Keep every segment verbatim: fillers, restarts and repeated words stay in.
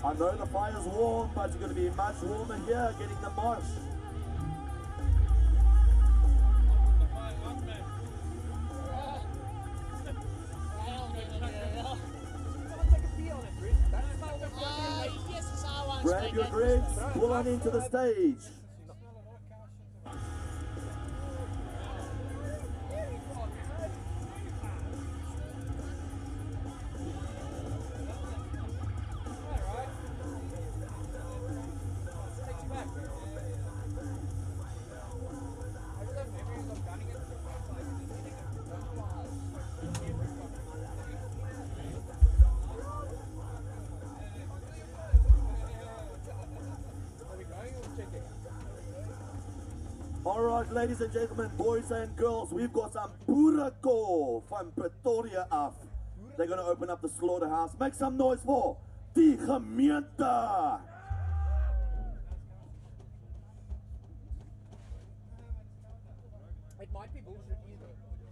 I know the fire's warm, but it's going to be much warmer here getting the mosh. Grab your drinks, pull on into the stage. Alright, ladies and gentlemen, boys and girls, we've got some Burako from Pretoria af. They're going to open up the slaughterhouse. Make some noise for Die Gemeente. It might be bullshit either.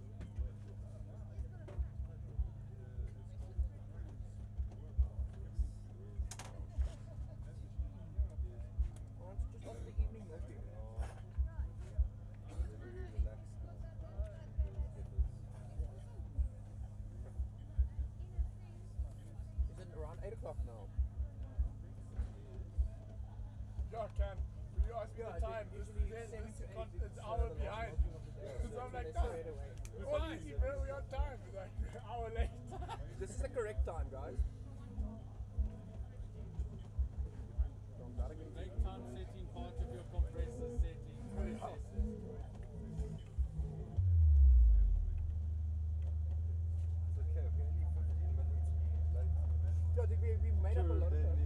eight o'clock now. Yeah, Ken, when you ask me Yeah, the time, I it's, usually it's, seven it's, to a con- eight, it's an it's hour uh, the behind. Yeah, So I'm like, they nah, say it away. what easy, man, we on time. It's like an hour late. This is the correct time, guys. Make time setting part of your compressor setting processes. Yeah, I think we, we made up a lot of stuff.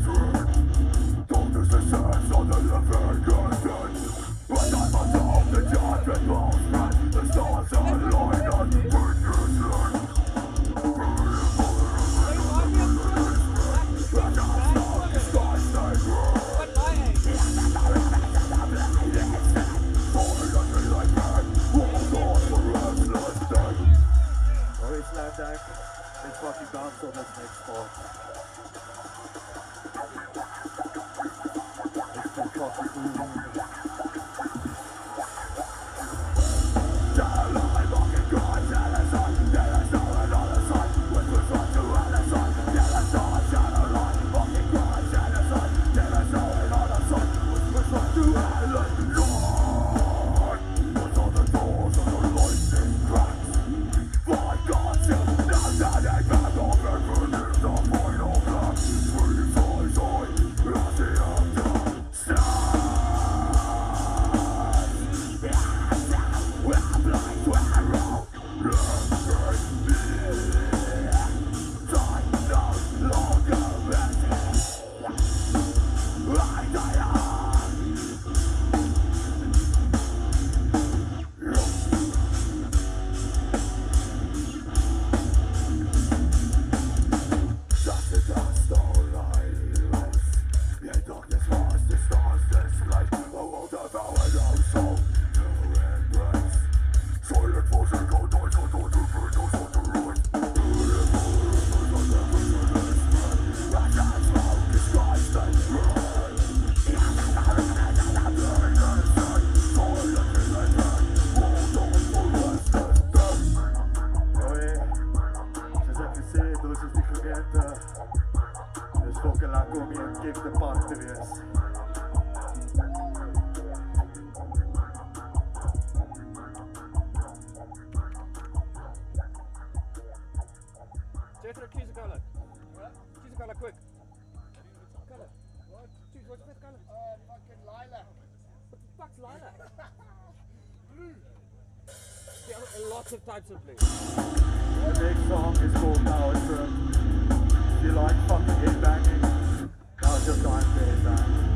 What Jethro, choose a colour. What? Choose a colour quick. Colour. What? Choose what's the best colour? Uh, fucking lilac. What the fuck's lilac? Blue. There are lots of types of blue. The next song is called Power Trip. If you like fucking headbanging, now's your time to headbang.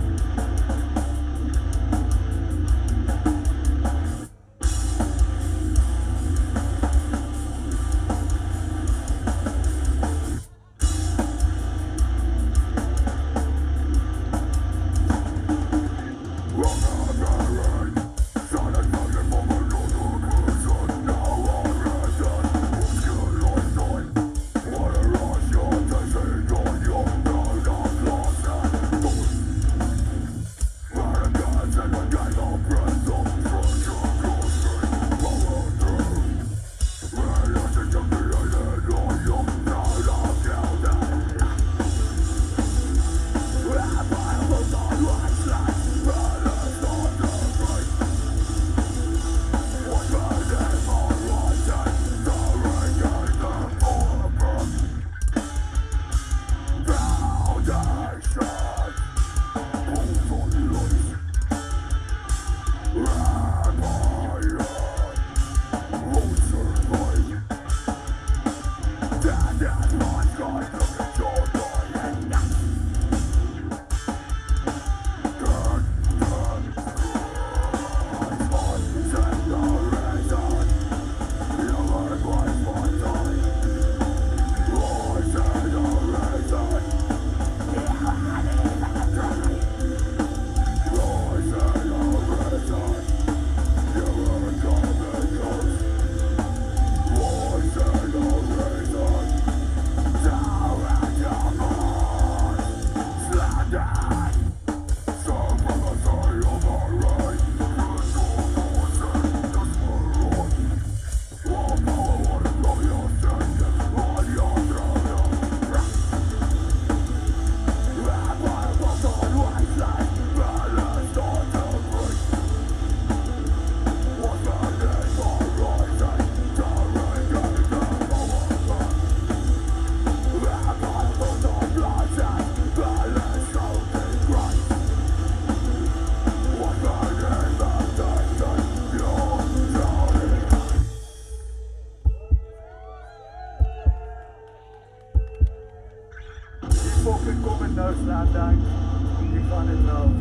fucking komen nou slaan dank. Ik kan het wel.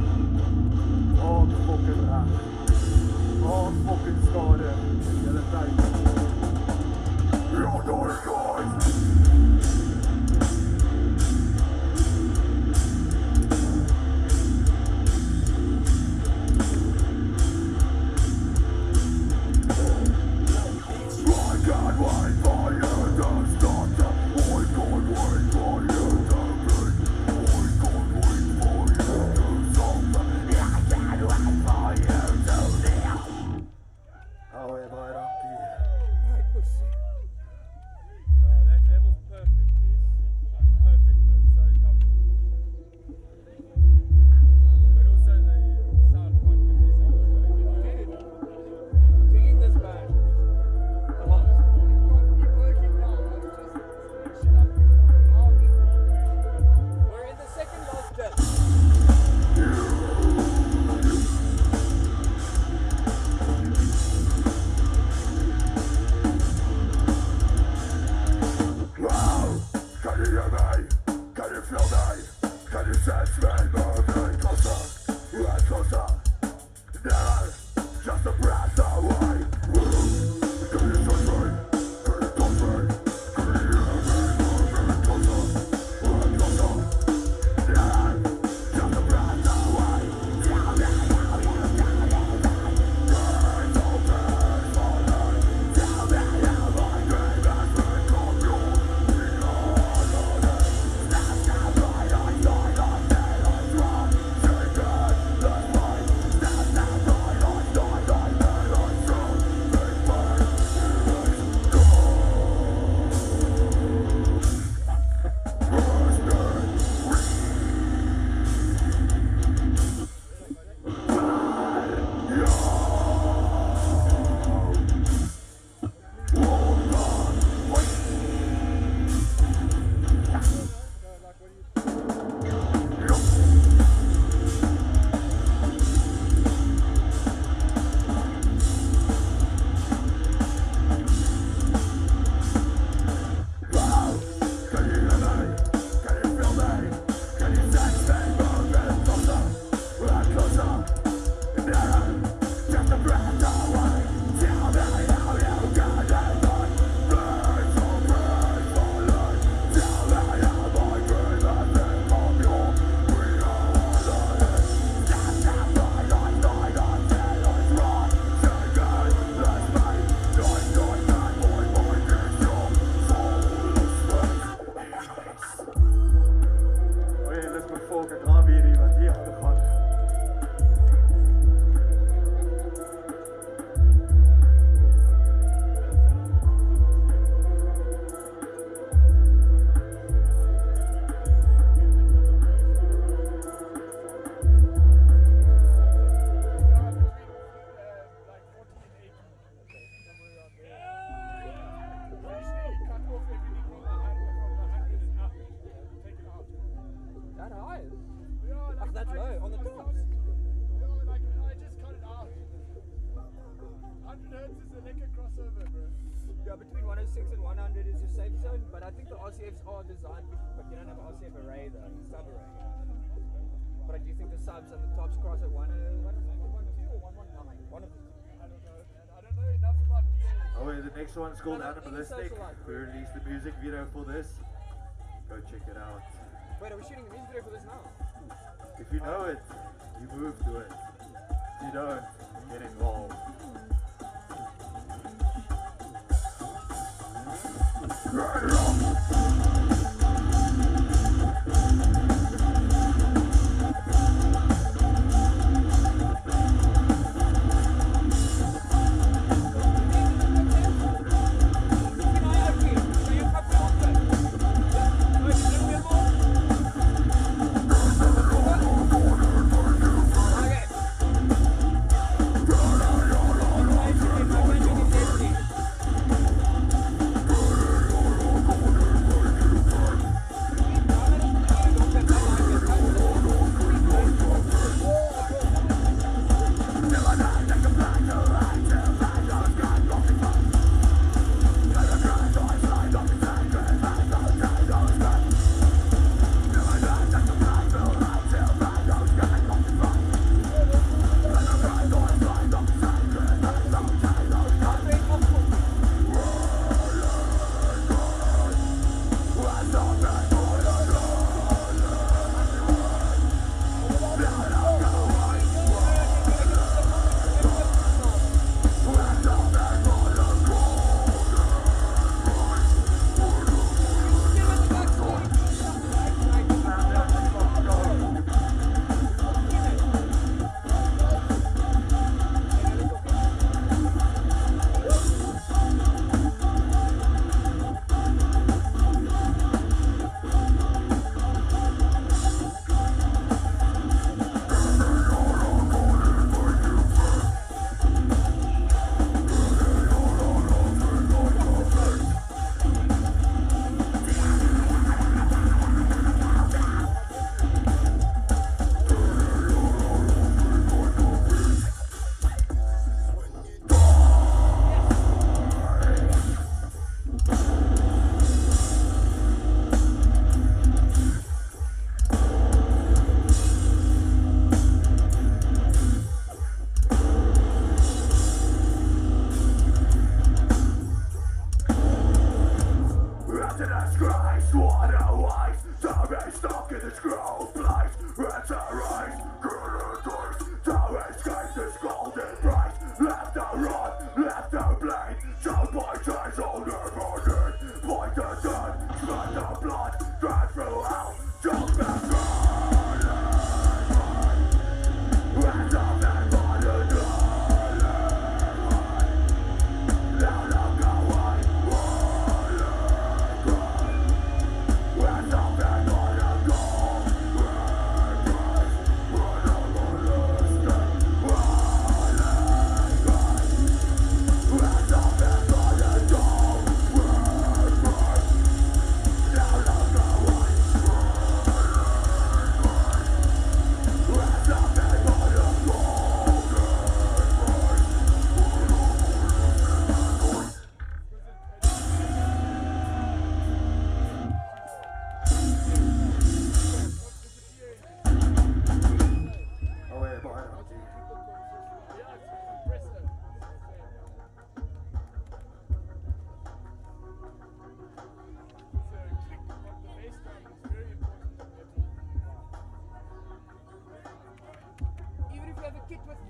Oh fucking raak. Oh fucking schade. Hele tijd. Ja, door guys. Yeah. Next one's called Animalistic. We released the music video for this. Go check it out. Wait, are we shooting the music video for this now? If you know it, you move to it. If you don't, get involved. Okay.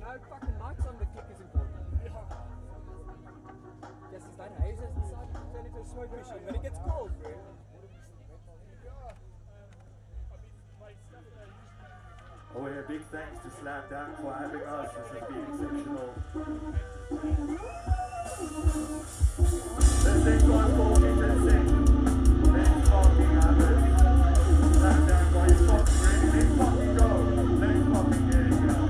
Nou, fucking nights on the kick is important. Just as that haze is inside, turn into a smoke machine when it gets cold, bro. Oh yeah, big thanks to Slam Dunk for having us. This has been exceptional. Let's take one for interesting. Let's fucking have it. Slam Dunk, are you fucking ready? Let's fucking go. Let's fucking get it, go.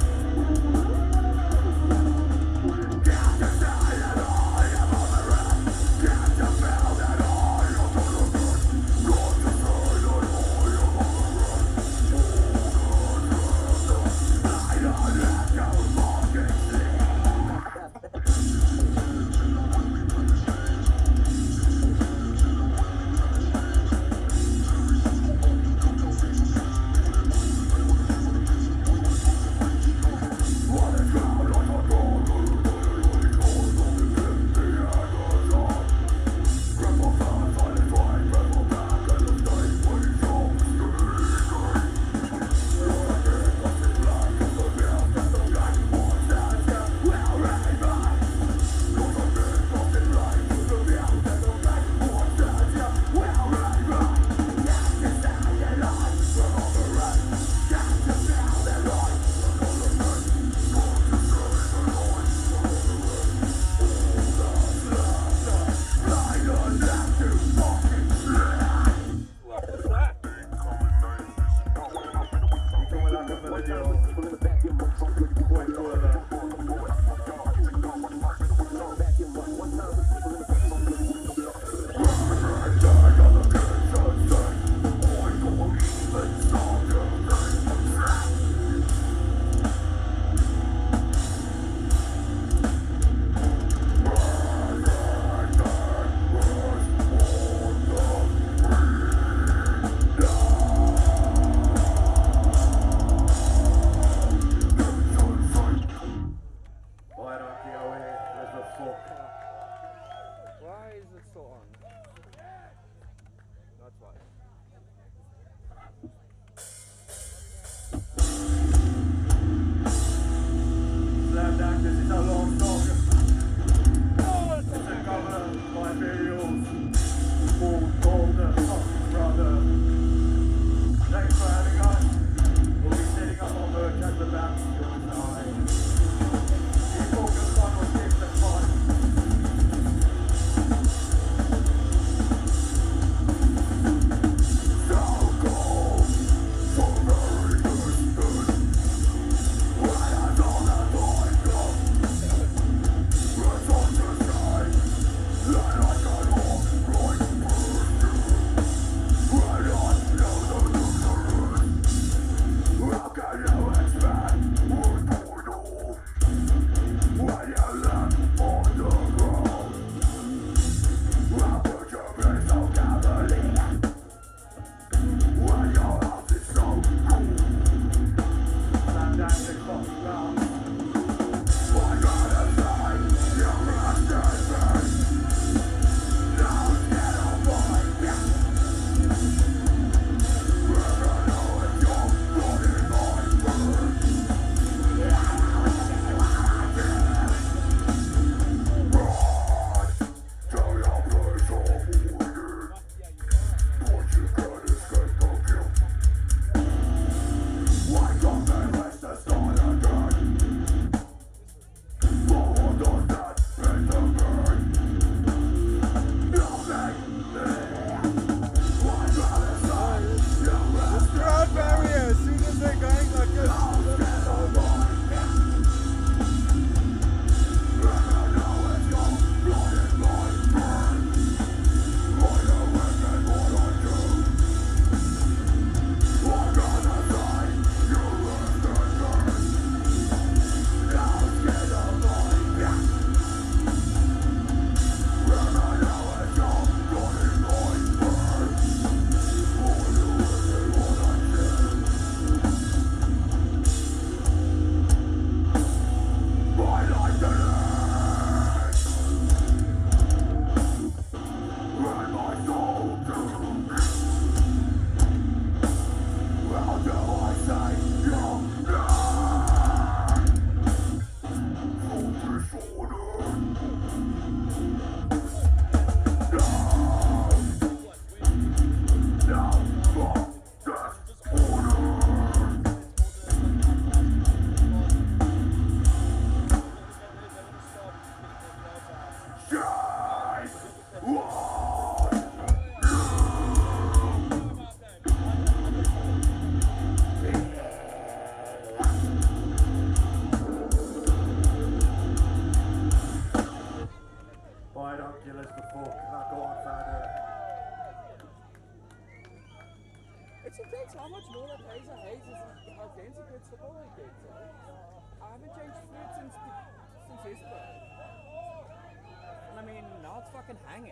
it's the boy kid. I haven't changed fluid since the, since his birth. And I mean, now it's fucking hanging.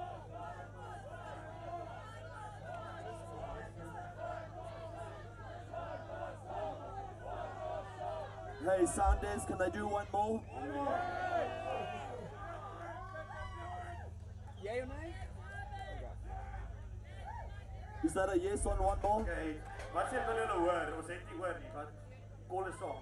Hey, Sanders, can they do one more? Yay or nay? Is that a yes on one more? Okay, wat sê hulle nou hoor? Ons het nie hoor nie. Wat call 'n song.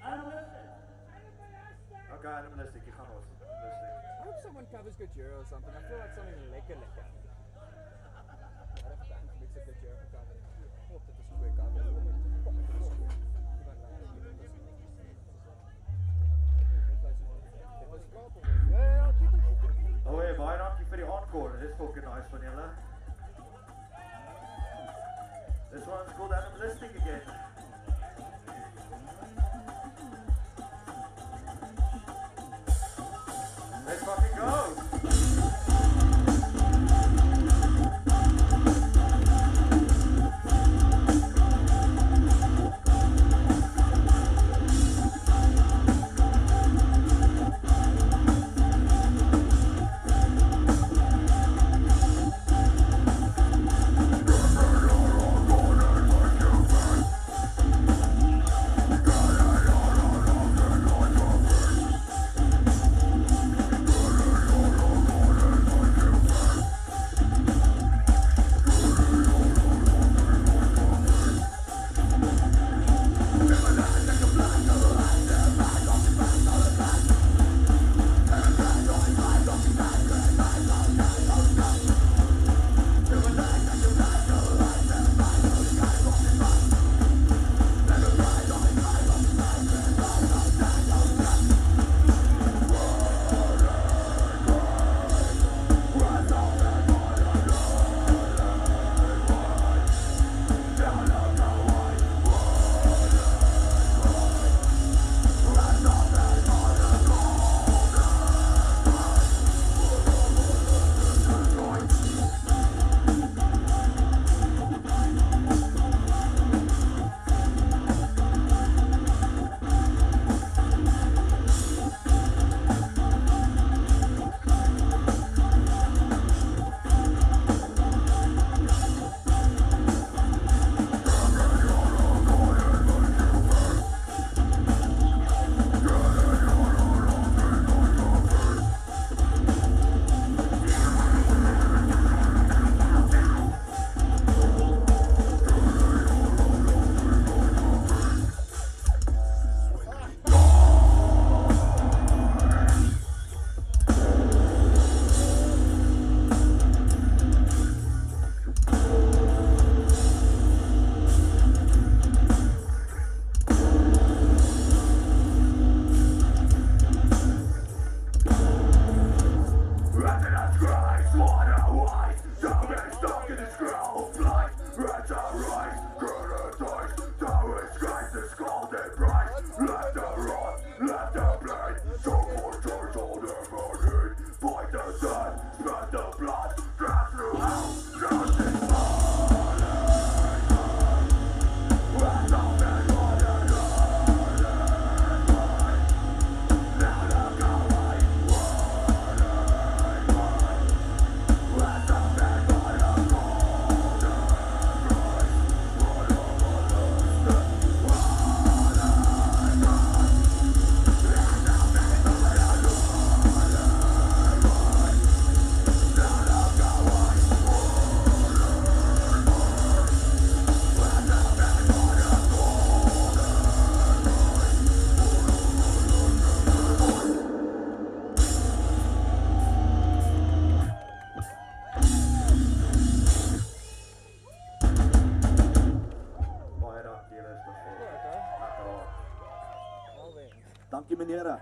Okay, animalistic, jy gaan ons. Animalistic. I hope someone covers Gojira or something. I feel like something lekker lekker. I don't have to mix it Gojira for covering. I hope that this is where cover is. Oh hey, baie dankie vir die encore. Dis fucking nice van julle. This one's called Animalistic again. Let's fucking go! Dankie meneer.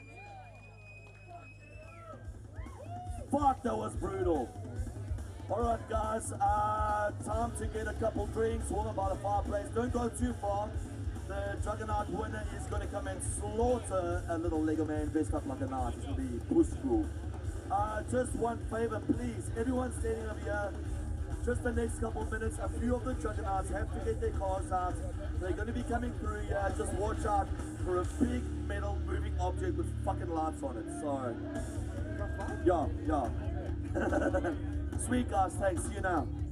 Fuck, that was brutal. Alright guys, uh, time to get a couple drinks, warm by the fireplace. Don't go too far. The Juggernaut winner is going to come and slaughter a little Lego man dressed up like a knife. It's going to be push cool. Uh, just one favor please, everyone standing over here, just the next couple of minutes, a few of the juggernauts have to get their cars out. They're going to be coming through here. Just watch out for a big metal moving object with fucking lights on it. So, yeah, yeah. Sweet guys, thanks. See you now.